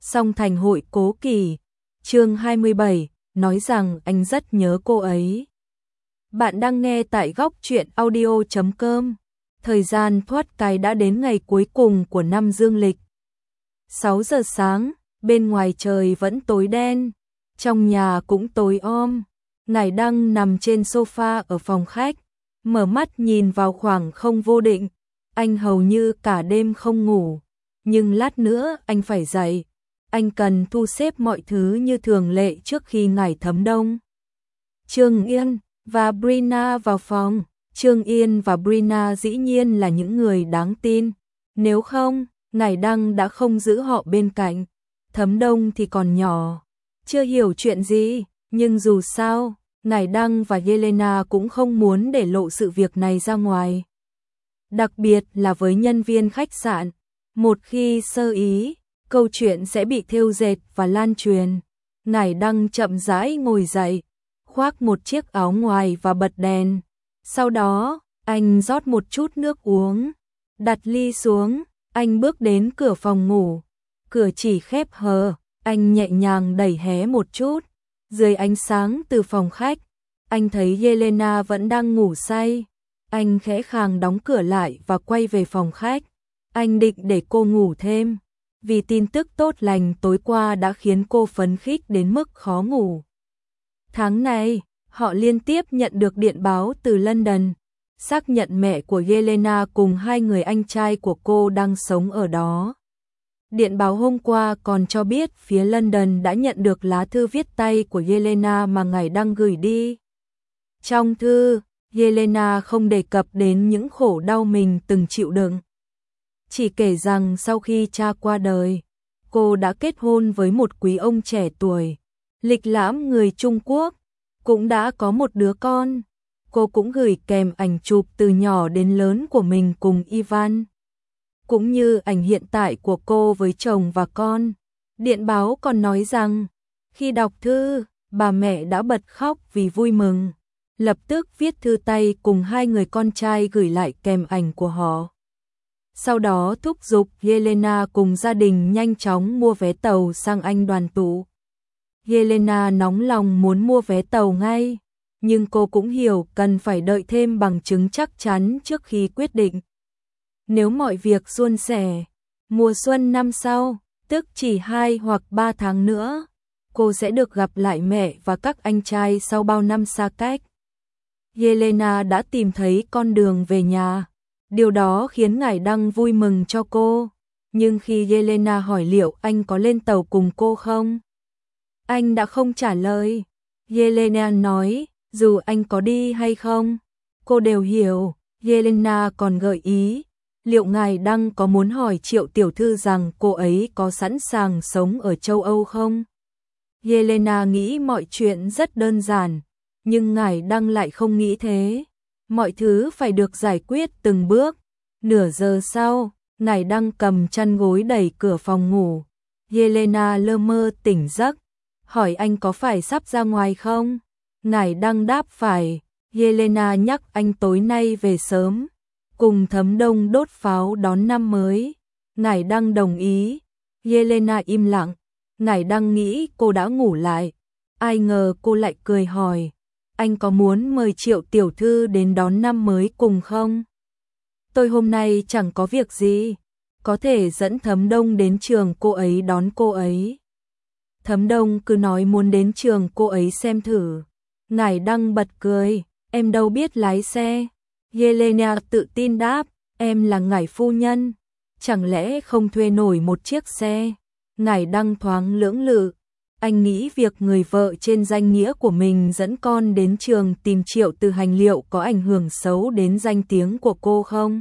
Song thành hội cố kỳ, chương 27, nói rằng anh rất nhớ cô ấy. Bạn đang nghe tại góc truyện audio.com. Thời gian thoát cái đã đến ngày cuối cùng của năm dương lịch. 6 giờ sáng, bên ngoài trời vẫn tối đen, trong nhà cũng tối om. Ngải Đăng nằm trên sofa ở phòng khách, mở mắt nhìn vào khoảng không vô định. Anh hầu như cả đêm không ngủ, nhưng lát nữa anh phải dậy. Anh cần thu xếp mọi thứ như thường lệ trước khi ngày thấm đông. Trương Yên và Brina vào phòng. Trương Yên và Brina dĩ nhiên là những người đáng tin. Nếu không, Ngải Đăng đã không giữ họ bên cạnh. Thấm đông thì còn nhỏ, chưa hiểu chuyện gì, nhưng dù sao, Ngải Đăng và Yelena cũng không muốn để lộ sự việc này ra ngoài. Đặc biệt là với nhân viên khách sạn, một khi sơ ý, câu chuyện sẽ bị thêu dệt và lan truyền. Ngải Đăng chậm rãi ngồi dậy, khoác một chiếc áo ngoài và bật đèn. Sau đó, anh rót một chút nước uống, đặt ly xuống, anh bước đến cửa phòng ngủ. Cửa chỉ khép hờ, anh nhẹ nhàng đẩy hé một chút. Dưới ánh sáng từ phòng khách, anh thấy Yelena vẫn đang ngủ say. Anh khẽ khàng đóng cửa lại và quay về phòng khách. Anh định để cô ngủ thêm, vì tin tức tốt lành tối qua đã khiến cô phấn khích đến mức khó ngủ. Tháng này, họ liên tiếp nhận được điện báo từ London, xác nhận mẹ của Yelena cùng hai người anh trai của cô đang sống ở đó. Điện báo hôm qua còn cho biết phía London đã nhận được lá thư viết tay của Yelena mà Ngải Đăng gửi đi. Trong thư, Yelena không đề cập đến những khổ đau mình từng chịu đựng. Chỉ kể rằng sau khi cha qua đời, cô đã kết hôn với một quý ông trẻ tuổi, lịch lãm người Trung Quốc, cũng đã có một đứa con. Cô cũng gửi kèm ảnh chụp từ nhỏ đến lớn của mình cùng Ivan, cũng như ảnh hiện tại của cô với chồng và con. Điện báo còn nói rằng, khi đọc thư, bà mẹ đã bật khóc vì vui mừng, lập tức viết thư tay cùng hai người con trai gửi lại kèm ảnh của họ. Sau đó thúc giục Yelena cùng gia đình nhanh chóng mua vé tàu sang Anh đoàn tụ. Yelena nóng lòng muốn mua vé tàu ngay, nhưng cô cũng hiểu cần phải đợi thêm bằng chứng chắc chắn trước khi quyết định. Nếu mọi việc suôn sẻ, mùa xuân năm sau, tức chỉ 2 hoặc 3 tháng nữa, cô sẽ được gặp lại mẹ và các anh trai sau bao năm xa cách. Yelena đã tìm thấy con đường về nhà. Điều đó khiến Ngải Đăng vui mừng cho cô. Nhưng khi Yelena hỏi liệu anh có lên tàu cùng cô không, anh đã không trả lời. Yelena nói, dù anh có đi hay không, cô đều hiểu. Yelena còn gợi ý, liệu Ngải Đăng có muốn hỏi Triệu tiểu thư rằng cô ấy có sẵn sàng sống ở châu Âu không? Yelena nghĩ mọi chuyện rất đơn giản, nhưng Ngải Đăng lại không nghĩ thế. Mọi thứ phải được giải quyết từng bước. Nửa giờ sau, Ngải Đăng cầm chăn gối đẩy cửa phòng ngủ. Yelena lơ mơ tỉnh giấc, hỏi anh có phải sắp ra ngoài không? Ngải Đăng đáp phải. Yelena nhắc anh tối nay về sớm, cùng Thấm Đông đốt pháo đón năm mới. Ngải Đăng đồng ý. Yelena im lặng. Ngải Đăng nghĩ cô đã ngủ lại. Ai ngờ cô lại cười hỏi, anh có muốn mời Triệu tiểu thư đến đón năm mới cùng không? Tôi hôm nay chẳng có việc gì, có thể dẫn Thấm Đông đến trường cô ấy đón cô ấy. Thấm Đông cứ nói muốn đến trường cô ấy xem thử. Ngải Đăng bật cười, em đâu biết lái xe. Yelena tự tin đáp, em là Ngải phu nhân, chẳng lẽ không thuê nổi một chiếc xe? Ngải Đăng thoáng lưỡng lự. Anh nghĩ việc người vợ trên danh nghĩa của mình dẫn con đến trường tìm Triệu từ hành liệu có ảnh hưởng xấu đến danh tiếng của cô không?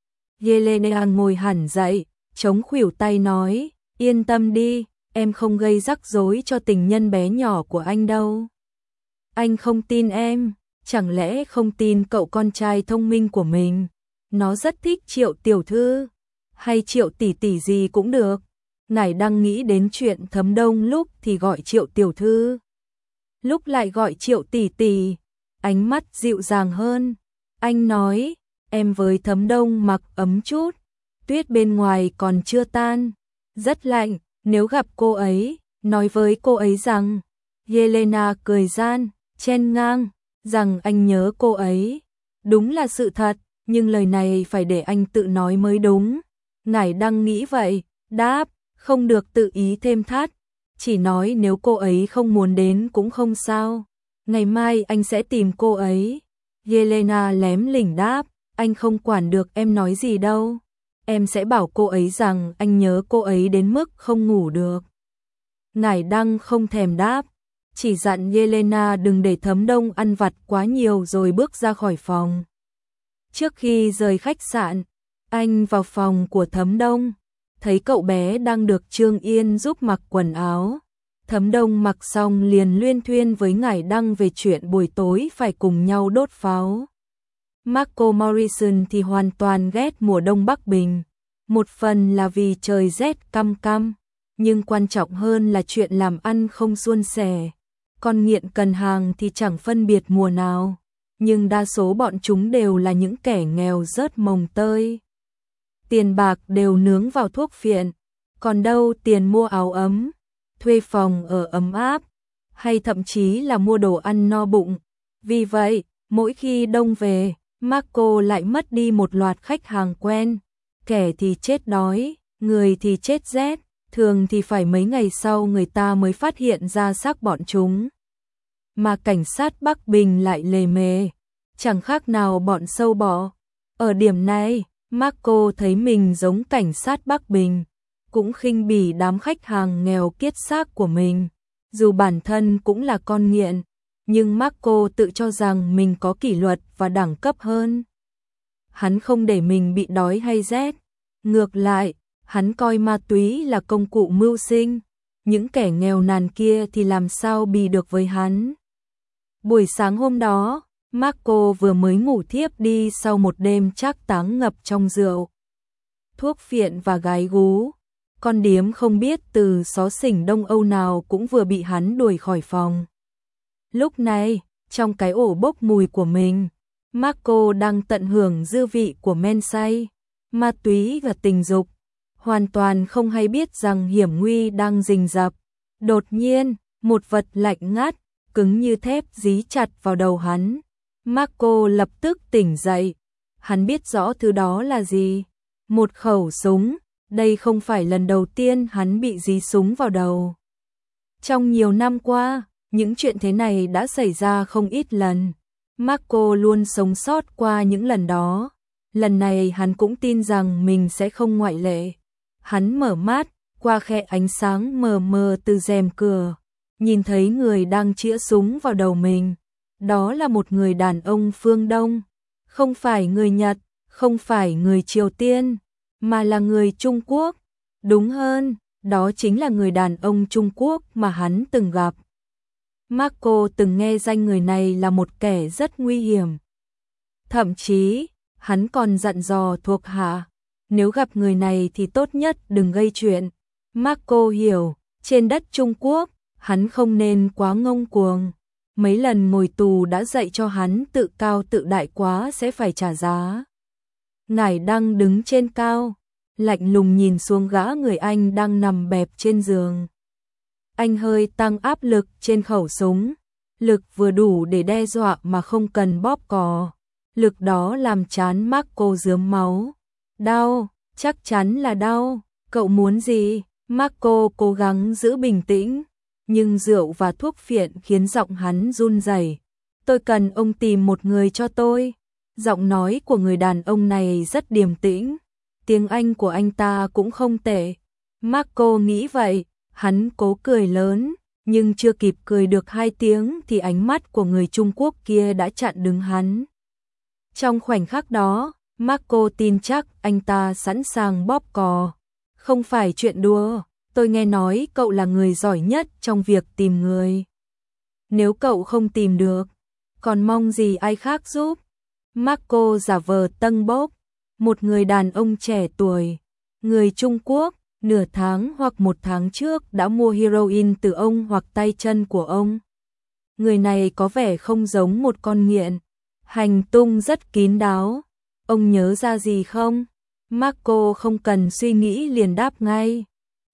Yelena ngồi hẳn dậy, chống khuỷu tay nói, yên tâm đi, em không gây rắc rối cho tình nhân bé nhỏ của anh đâu. Anh không tin em, chẳng lẽ không tin cậu con trai thông minh của mình? Nó rất thích Triệu tiểu thư, hay Triệu tỷ tỷ gì cũng được. Ngải Đăng nghĩ đến chuyện Thấm Đông lúc thì gọi Triệu tiểu thư, lúc lại gọi Triệu tỷ tỷ. Ánh mắt dịu dàng hơn. Anh nói, em với Thấm Đông mặc ấm chút, tuyết bên ngoài còn chưa tan, rất lạnh, Nếu gặp cô ấy, nói với cô ấy rằng, Yelena cười gian, chen ngang, rằng anh nhớ cô ấy. Đúng là sự thật, nhưng lời này phải để anh tự nói mới đúng. Ngải Đăng nghĩ vậy, đáp, không được tự ý thêm thắt. Chỉ nói nếu cô ấy không muốn đến cũng không sao. Ngày mai anh sẽ tìm cô ấy. Yelena lém lỉnh đáp, anh không quản được em nói gì đâu. Em sẽ bảo cô ấy rằng anh nhớ cô ấy đến mức không ngủ được. Ngải Đăng không thèm đáp, chỉ dặn Yelena đừng để Thấm Đông ăn vặt quá nhiều rồi bước ra khỏi phòng. Trước khi rời khách sạn, anh vào phòng của Thấm Đông, thấy cậu bé đang được Trương Yên giúp mặc quần áo. Thấm Đông mặc xong liền luyên thuyên với Ngải Đăng về chuyện buổi tối phải cùng nhau đốt pháo. Marco Morrison thì hoàn toàn ghét mùa đông Bắc Bình, một phần là vì trời rét căm căm, nhưng quan trọng hơn là chuyện làm ăn không suôn sẻ. Con nghiện cần hàng thì chẳng phân biệt mùa nào, nhưng đa số bọn chúng đều là những kẻ nghèo rớt mồng tơi. Tiền bạc đều nướng vào thuốc phiện, còn đâu tiền mua áo ấm, thuê phòng ở ấm áp, hay thậm chí là mua đồ ăn no bụng. Vì vậy, mỗi khi đông về, Marco lại mất đi một loạt khách hàng quen, kẻ thì chết đói, người thì chết rét, thường thì phải mấy ngày sau người ta mới phát hiện ra xác bọn chúng. Mà cảnh sát Bắc Bình lại lề mề, chẳng khác nào bọn sâu bọ. Ở điểm này, Marco thấy mình giống cảnh sát Bắc Bình, cũng khinh bỉ đám khách hàng nghèo kiết xác của mình. Dù bản thân cũng là con nghiện, nhưng Marco tự cho rằng mình có kỷ luật và đẳng cấp hơn. Hắn không để mình bị đói hay rét. Ngược lại, hắn coi ma túy là công cụ mưu sinh. Những kẻ nghèo nàn kia thì làm sao bì được với hắn. Buổi sáng hôm đó, Marco vừa mới ngủ thiếp đi sau một đêm trác táng ngập trong rượu, thuốc phiện và gái gú. Con điếm không biết từ xó xỉnh Đông Âu nào cũng vừa bị hắn đuổi khỏi phòng. Lúc này, trong cái ổ bốc mùi của mình, Marco đang tận hưởng dư vị của men say, ma túy và tình dục, hoàn toàn không hay biết rằng hiểm nguy đang rình rập. Đột nhiên, một vật lạnh ngắt, cứng như thép dí chặt vào đầu hắn. Marco lập tức tỉnh dậy. Hắn biết rõ thứ đó là gì. Một khẩu súng. Đây không phải lần đầu tiên hắn bị dí súng vào đầu. Trong nhiều năm qua, những chuyện thế này đã xảy ra không ít lần. Marco luôn sống sót qua những lần đó. Lần này hắn cũng tin rằng mình sẽ không ngoại lệ. Hắn mở mắt, qua khe ánh sáng mờ mờ từ rèm cửa, nhìn thấy người đang chĩa súng vào đầu mình. Đó là một người đàn ông phương Đông, không phải người Nhật, không phải người Triều Tiên, mà là người Trung Quốc. Đúng hơn, đó chính là người đàn ông Trung Quốc mà hắn từng gặp. Marco từng nghe danh người này là một kẻ rất nguy hiểm. Thậm chí, hắn còn dặn dò thuộc hạ, nếu gặp người này thì tốt nhất đừng gây chuyện. Marco hiểu, trên đất Trung Quốc, hắn không nên quá ngông cuồng. Mấy lần ngồi tù đã dạy cho hắn tự cao tự đại quá sẽ phải trả giá. Ngải Đăng đứng trên cao, lạnh lùng nhìn xuống gã người Anh đang nằm bẹp trên giường. Anh hơi tăng áp lực trên khẩu súng, lực vừa đủ để đe dọa mà không cần bóp cò. Lực đó làm trán Marco rớm máu. Đau, chắc chắn là đau. Cậu muốn gì? Marco cố gắng giữ bình tĩnh, nhưng rượu và thuốc phiện khiến giọng hắn run rẩy. Tôi cần ông tìm một người cho tôi. Giọng nói của người đàn ông này rất điềm tĩnh. Tiếng Anh của anh ta cũng không tệ. Marco nghĩ vậy, hắn cố cười lớn, nhưng chưa kịp cười được 2 tiếng thì ánh mắt của người Trung Quốc kia đã chặn đứng hắn. Trong khoảnh khắc đó, Marco tin chắc anh ta sẵn sàng bóp cò. Không phải chuyện đùa, tôi nghe nói cậu là người giỏi nhất trong việc tìm người. Nếu cậu không tìm được, còn mong gì ai khác giúp? Marco giả vờ tâng bốc, một người đàn ông trẻ tuổi, người Trung Quốc, nửa tháng hoặc 1 tháng trước đã mua heroin từ ông hoặc tay chân của ông. Người này có vẻ không giống một con nghiện, hành tung rất kín đáo. Ông nhớ ra gì không? Marco không cần suy nghĩ liền đáp ngay.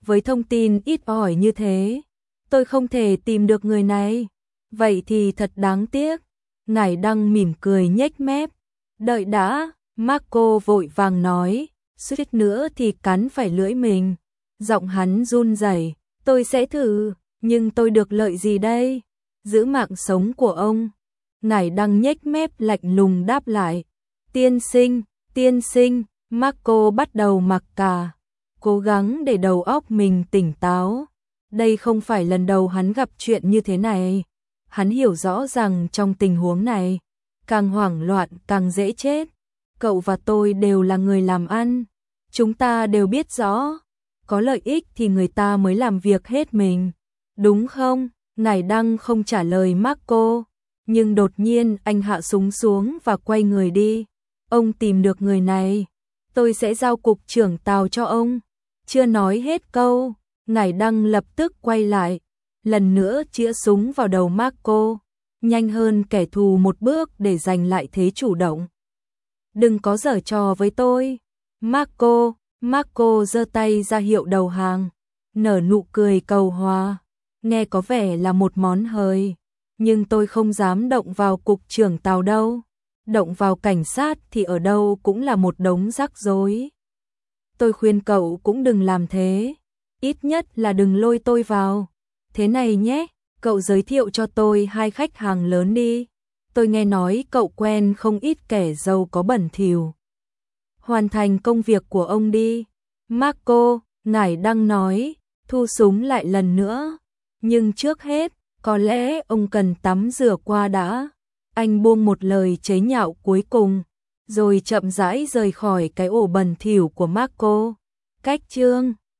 với thông tin ít ỏi như thế, tôi không thể tìm được người này. Vậy thì thật đáng tiếc. Ngải Đăng mỉm cười nhếch mép. Đợi đã, Marco vội vàng nói, suýt nữa thì cắn phải lưỡi mình. Giọng hắn run rẩy, tôi sẽ thử, nhưng tôi được lợi gì đây? Giữ mạng sống của ông. Ngải Đăng nhếch mép lạnh lùng đáp lại. Tiên sinh, Marco bắt đầu mặc cả, cố gắng để đầu óc mình tỉnh táo. Đây không phải lần đầu hắn gặp chuyện như thế này. Hắn hiểu rõ rằng trong tình huống này, càng hoảng loạn càng dễ chết. Cậu và tôi đều là người làm ăn. Chúng ta đều biết rõ, có lợi ích thì người ta mới làm việc hết mình. Đúng không? Ngải Đăng không trả lời Marco, nhưng đột nhiên anh hạ súng xuống và quay người đi. Ông tìm được người này, tôi sẽ giao cục trưởng Tào cho ông. Chưa nói hết câu, Ngải Đăng lập tức quay lại, lần nữa chĩa súng vào đầu Marco, nhanh hơn kẻ thù một bước để giành lại thế chủ động. Đừng có giở trò với tôi. Marco giơ tay ra hiệu đầu hàng, nở nụ cười cầu hòa. Nghe có vẻ là một món hời, nhưng tôi không dám động vào cục trưởng Tào đâu. Động vào cảnh sát thì ở đâu cũng là một đống rắc rối. Tôi khuyên cậu cũng đừng làm thế, ít nhất là đừng lôi tôi vào. Thế này nhé, cậu giới thiệu cho tôi 2 khách hàng lớn đi. Tôi nghe nói cậu quen không ít kẻ giàu có bẩn thỉu. Hoàn thành công việc của ông đi. Marco, Ngải Đăng nói, thu súng lại lần nữa. Nhưng trước hết, có lẽ ông cần tắm rửa qua đã. Anh buông một lời chế nhạo cuối cùng, rồi chậm rãi rời khỏi cái ổ bẩn thỉu của Marco. Cách chương